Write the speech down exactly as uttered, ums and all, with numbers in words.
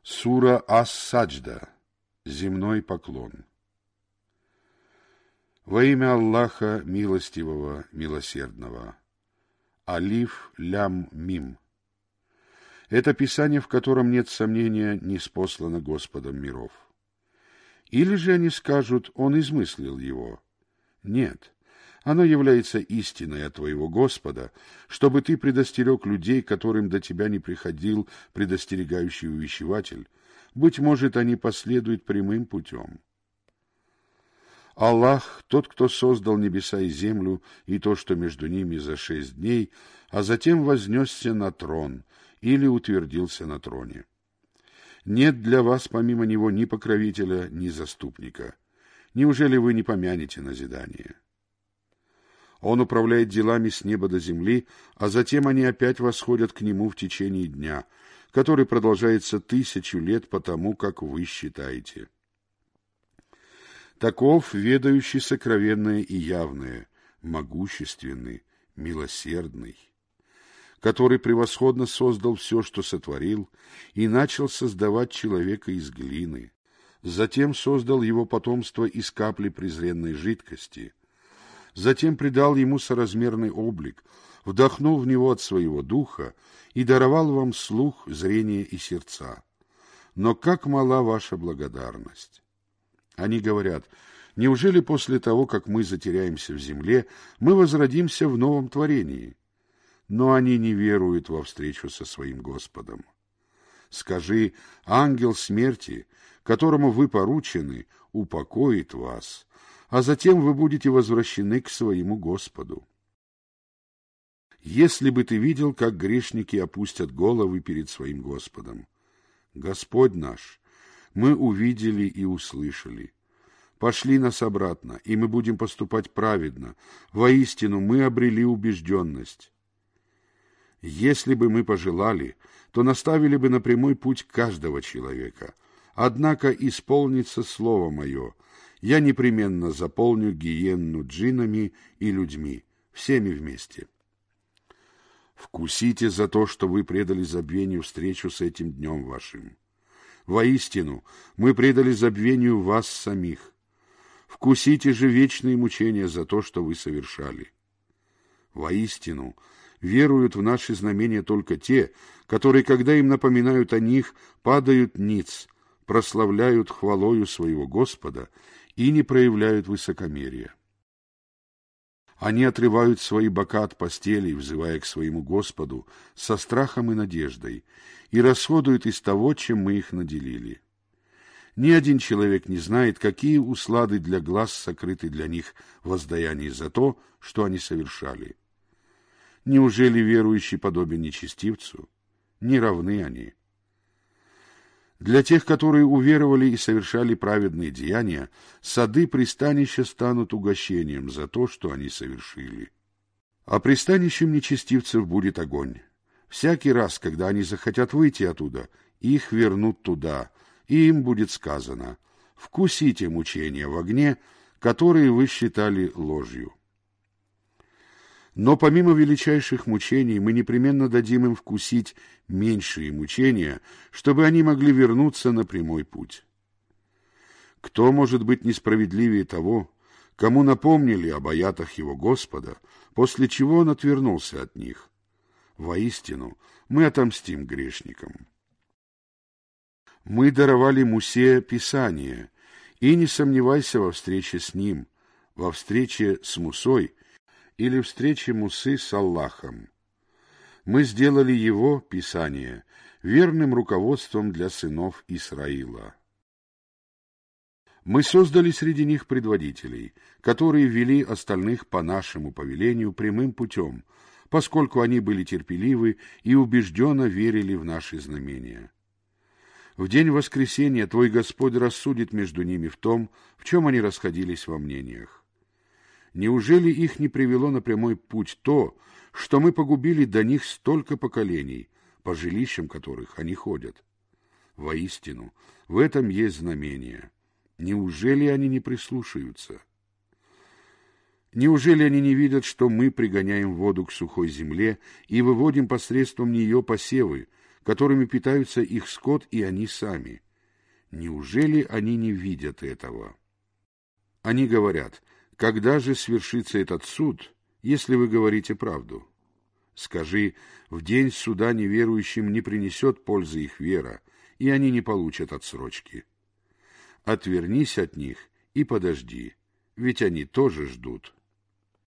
Сура Ас-Саджда. Земной поклон. Во имя Аллаха Милостивого, Милосердного. Алиф, Лям, Мим. Это писание, в котором нет сомнения, ниспослано Господом миров. Или же они скажут, он измыслил его. Нет, оно является истиной от твоего Господа, чтобы ты предостерег людей, которым до тебя не приходил предостерегающий увещеватель. Быть может, они последуют прямым путем. Аллах, тот, кто создал небеса и землю, и то, что между ними за шесть дней, а затем вознесся на трон, или утвердился на троне. Нет для вас помимо него ни покровителя, ни заступника. Неужели вы не помянете назидание? Он управляет делами с неба до земли, а затем они опять восходят к нему в течение дня, который продолжается тысячу лет по тому, как вы считаете. Таков ведающий сокровенное и явное, могущественный, милосердный, который превосходно создал все, что сотворил, и начал создавать человека из глины, затем создал его потомство из капли презренной жидкости, затем придал ему соразмерный облик, вдохнул в него от своего духа и даровал вам слух, зрение и сердца. Но как мала ваша благодарность! Они говорят, неужели после того, как мы затеряемся в земле, мы возродимся в новом творении? Но они не веруют во встречу со своим Господом. Скажи, ангел смерти, которому вы поручены, упокоит вас, а затем вы будете возвращены к своему Господу. Если бы ты видел, как грешники опустят головы перед своим Господом. Господь наш, мы увидели и услышали. Пошли нас обратно, и мы будем поступать праведно. Воистину, мы обрели убежденность. Если бы мы пожелали, то наставили бы на прямой путь каждого человека. Однако исполнится слово мое. Я непременно заполню гиенну джиннами и людьми, всеми вместе. Вкусите за то, что вы предали забвению встречу с этим днем вашим. Воистину, мы предали забвению вас самих. Вкусите же вечные мучения за то, что вы совершали. Воистину, веруют в наши знамения только те, которые, когда им напоминают о них, падают ниц, прославляют хвалою своего Господа и не проявляют высокомерия. Они отрывают свои бока от постелей, взывая к своему Господу со страхом и надеждой, и расходуют из того, чем мы их наделили. Ни один человек не знает, какие услады для глаз сокрыты для них в воздаянии за то, что они совершали. Неужели верующий подобен нечестивцу? Не равны они. Для тех, которые уверовали и совершали праведные деяния, сады пристанища станут угощением за то, что они совершили. А пристанищем нечестивцев будет огонь. Всякий раз, когда они захотят выйти оттуда, их вернут туда, и им будет сказано: «Вкусите мучения в огне, которые вы считали ложью». Но помимо величайших мучений мы непременно дадим им вкусить меньшие мучения, чтобы они могли вернуться на прямой путь. Кто может быть несправедливее того, кому напомнили об аятах его Господа, после чего он отвернулся от них? Воистину, мы отомстим грешникам. Мы даровали Мусе Писание, и не сомневайся во встрече с ним, во встрече с Мусой, или встрече Мусы с Аллахом. Мы сделали его, Писание, верным руководством для сынов Исраила. Мы создали среди них предводителей, которые вели остальных по нашему повелению прямым путем, поскольку они были терпеливы и убежденно верили в наши знамения. В день воскресения твой Господь рассудит между ними в том, в чем они расходились во мнениях. Неужели их не привело на прямой путь то, что мы погубили до них столько поколений, по жилищам которых они ходят? Воистину, в этом есть знамение. Неужели они не прислушаются? Неужели они не видят, что мы пригоняем воду к сухой земле и выводим посредством нее посевы, которыми питаются их скот и они сами. Неужели они не видят этого? Они говорят: когда же свершится этот суд, если вы говорите правду? Скажи: в день суда неверующим не принесет пользы их вера, и они не получат отсрочки. Отвернись от них и подожди, ведь они тоже ждут.